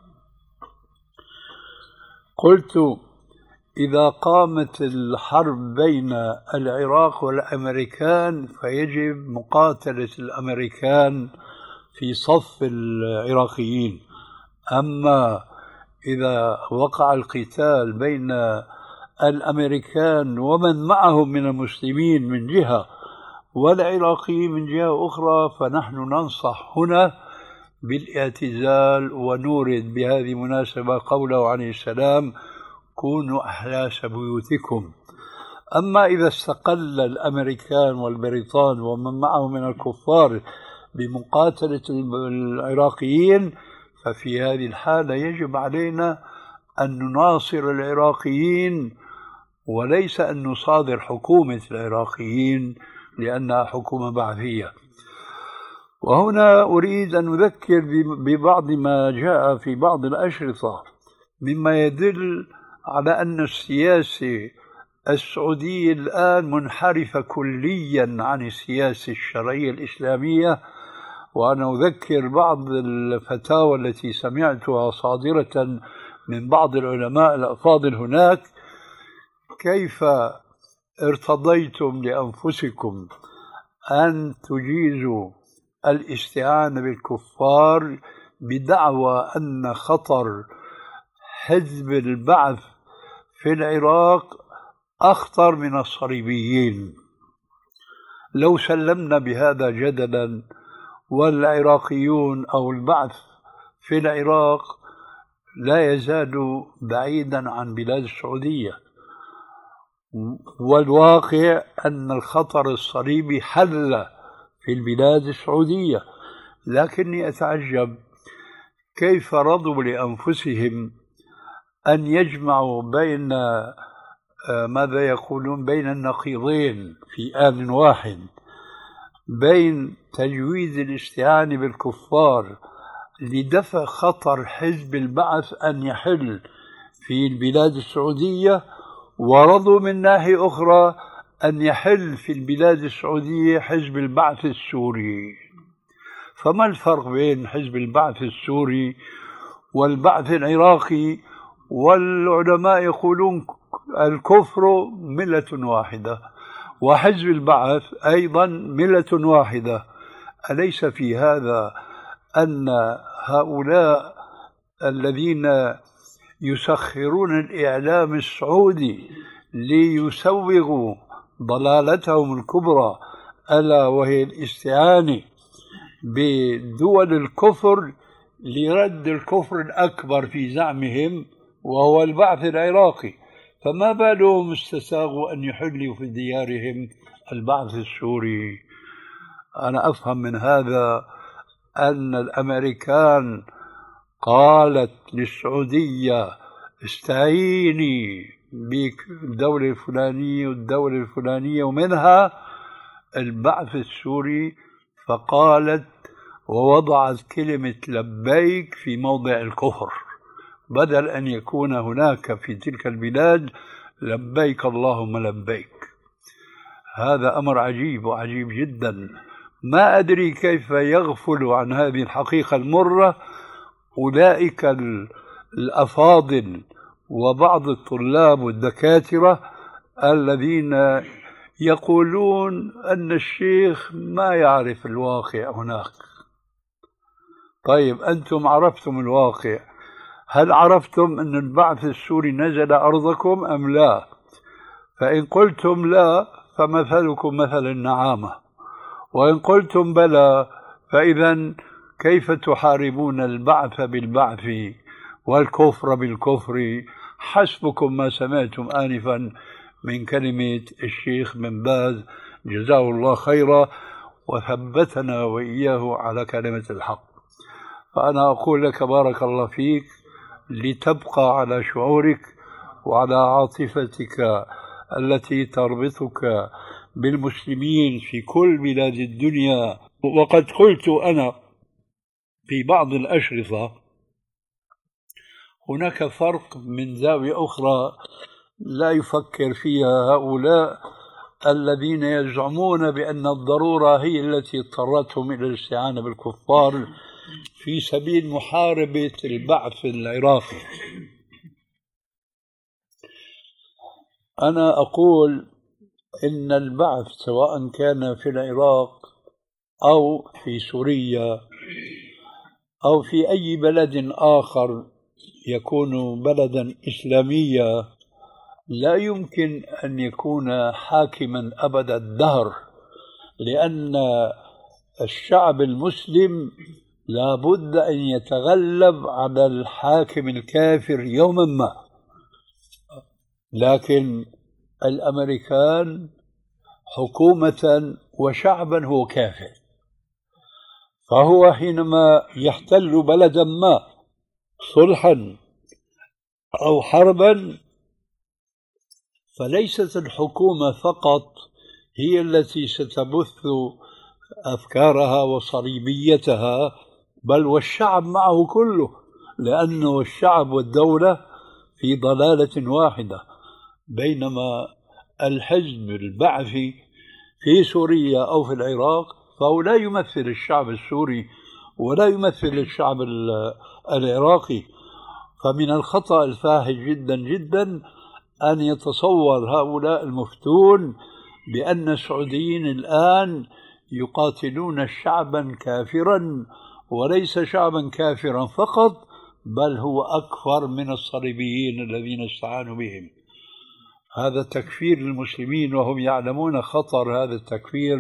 قلت إذا قامت الحرب بين العراق والأمريكان فيجب مقاتلة الأمريكان في صف العراقيين. أما إذا وقع القتال بين الأمريكان ومن معهم من المسلمين من جهة والعراقيين من جهة أخرى، فنحن ننصح هنا بالاعتزال، ونورد بهذه المناسبة قوله عليه السلام: كونوا أحلاس بيوتكم. أما إذا استقل الأمريكان والبريطان ومن معهم من الكفار بمقاتلة العراقيين، ففي هذه الحالة يجب علينا أن نناصر العراقيين وليس أن نصادر حكومة العراقيين لأنها حكومة بعثية. وهنا أريد أن أذكر ببعض ما جاء في بعض الأشرطة مما يدل على أن السياسة السعودية الآن منحرفة كليا عن السياسة الشرعية الإسلامية. وأنا أذكر بعض الفتاوى التي سمعتها صادرة من بعض العلماء الأفاضل هناك: كيف ارتضيتم لأنفسكم أن تجيزوا الاستعانة بالكفار بدعوى أن خطر حزب البعث في العراق أخطر من الصليبيين؟ لو سلمنا بهذا جدلا والعراقيون أو البعث في العراق لا يزال بعيدا عن بلاد السعودية، والواقع أن الخطر الصليبي حل في البلاد السعودية، لكني أتعجب كيف رضوا لأنفسهم أن يجمعوا بين ماذا يقولون بين النقيضين في آن واحد، بين تجويز الاستعانة بالكفار لدفع خطر حزب البعث أن يحل في البلاد السعودية، ورضوا من ناحية أخرى أن يحل في البلاد السعودية حزب البعث السوري. فما الفرق بين حزب البعث السوري والبعث العراقي؟ والعلماء يقولون الكفر ملة واحدة وحزب البعث أيضا ملة واحدة. أليس في هذا أن هؤلاء الذين يسخرون الإعلام السعودي ليسوغوا ضلالتهم الكبرى، ألا وهي الاستعانة بدول الكفر لرد الكفر الأكبر في زعمهم وهو البعث العراقي، فما بالهم استساغوا أن يحلوا في ديارهم البعث السوري؟ أنا أفهم من هذا أن الأمريكان قالت للسعودية استعيني بالدولة الفلانية والدولة الفلانية ومنها البعث السوري، فقالت ووضعت كلمة لبيك في موضع الكفر، بدل أن يكون هناك في تلك البلاد لبيك اللهم لبيك. هذا أمر عجيب وعجيب جدا، ما أدري كيف يغفل عن هذه الحقيقة المرة أولئك الأفاضل وبعض الطلاب والدكاترة الذين يقولون أن الشيخ ما يعرف الواقع هناك. طيب أنتم عرفتم الواقع، هل عرفتم أن البعث السوري نزل أرضكم أم لا؟ فإن قلتم لا فمثلكم مثل النعامة، وإن قلتم بلى فإذا كيف تحاربون البعث بالبعث والكفر بالكفر؟ حسبكم ما سمعتم آنفا من كلمة الشيخ بن باز جزاه الله خيرا وثبتنا وإياه على كلمة الحق. فأنا أقول لك بارك الله فيك، لتبقى على شعورك وعلى عاطفتك التي تربطك بالمسلمين في كل بلاد الدنيا. وقد قلت أنا في بعض الأشرطة هناك فرق من زاوية أخرى لا يفكر فيها هؤلاء الذين يزعمون بأن الضرورة هي التي اضطرتهم إلى الاستعانة بالكفار في سبيل محاربة البعث العراقي. أنا أقول إن البعث سواء كان في العراق أو في سوريا أو في أي بلد آخر يكون بلدا إسلاميا لا يمكن أن يكون حاكما أبد الدهر، لأن الشعب المسلم لا بد أن يتغلب على الحاكم الكافر يوما ما. لكن الأمريكان حكومة وشعبا هو كافر، فهو حينما يحتل بلدا ما صلحا أو حربا فليست الحكومة فقط هي التي ستبث أفكارها وصليبيتها، بل والشعب معه كله، لأنه الشعب والدولة في ضلالة واحدة. بينما الحزب البعثي في سوريا أو في العراق فهو لا يمثل الشعب السوري ولا يمثل الشعب العراقي، فمن الخطأ الفاحش جدا جدا أن يتصور هؤلاء المفتون بأن السعوديين الآن يقاتلون شعبا كافرا، وليس شعبا كافرا فقط، بل هو أكثر من الصليبيين الذين استعانوا بهم. هذا تكفير المسلمين وهم يعلمون خطر هذا التكفير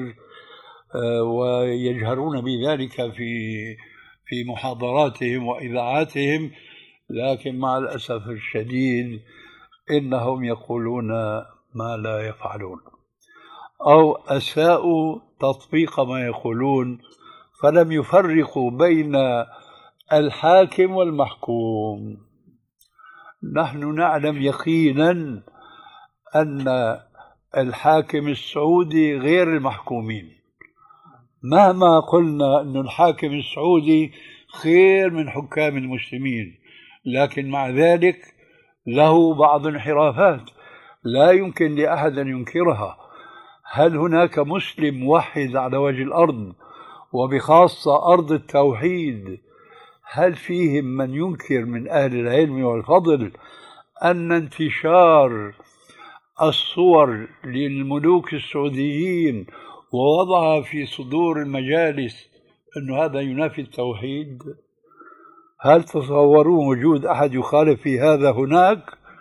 ويجهرون بذلك في في محاضراتهم وإذاعاتهم، لكن مع الأسف الشديد إنهم يقولون ما لا يفعلون أو أساءوا تطبيق ما يقولون، فلم يفرقوا بين الحاكم والمحكوم. نحن نعلم يقينا أن الحاكم السعودي غير المحكومين، مهما قلنا أن الحاكم السعودي خير من حكام المسلمين، لكن مع ذلك له بعض الانحرافات لا يمكن لأحد أن ينكرها. هل هناك مسلم موحد على وجه الأرض، وبخاصة أرض التوحيد، هل فيهم من ينكر من أهل العلم والفضل أن انتشار الصور للملوك السعوديين ووضعها في صدور المجالس أن هذا ينافي التوحيد؟ هل تصورون وجود أحد يخالف في هذا هناك؟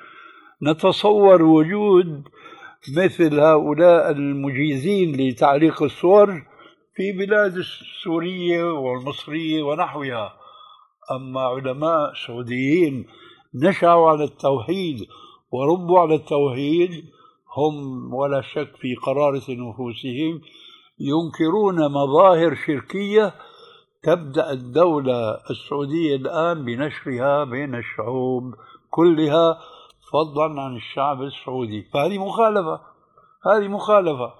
نتصور وجود مثل هؤلاء المجيزين لتعليق الصور في بلاد السورية والمصرية ونحوها، أما علماء سعوديين نشأوا على التوحيد وربوا على التوحيد هم ولا شك في قرارة نفوسهم ينكرون مظاهر شركية تبدأ الدولة السعودية الآن بنشرها بين الشعوب كلها فضلا عن الشعب السعودي. فهذه مخالفة، هذه مخالفة،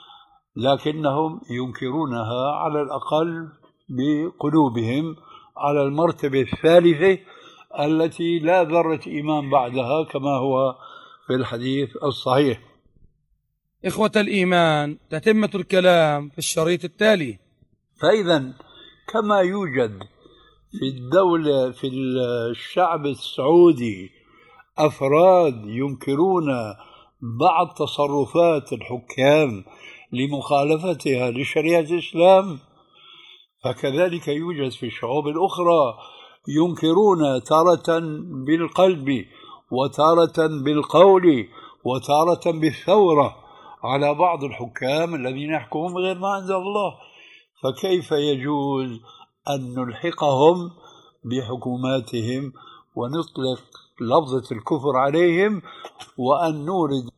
لكنهم ينكرونها على الأقل بقلوبهم على المرتبة الثالثة التي لا ذرة إيمان بعدها، كما هو في الحديث الصحيح. إخوة الإيمان، تتمة الكلام في الشريط التالي. فإذا كما يوجد في الدولة في الشعب السعودي أفراد ينكرون بعض تصرفات الحكام لمخالفتها لشريعة الإسلام، فكذلك يوجد في الشعوب الأخرى ينكرون تارة بالقلب وتارة بالقول وتارة بالثورة على بعض الحكام الذين يحكمون بغير ما أنزل الله. فكيف يجوز أن نلحقهم بحكوماتهم ونطلق لفظة الكفر عليهم وأن نورد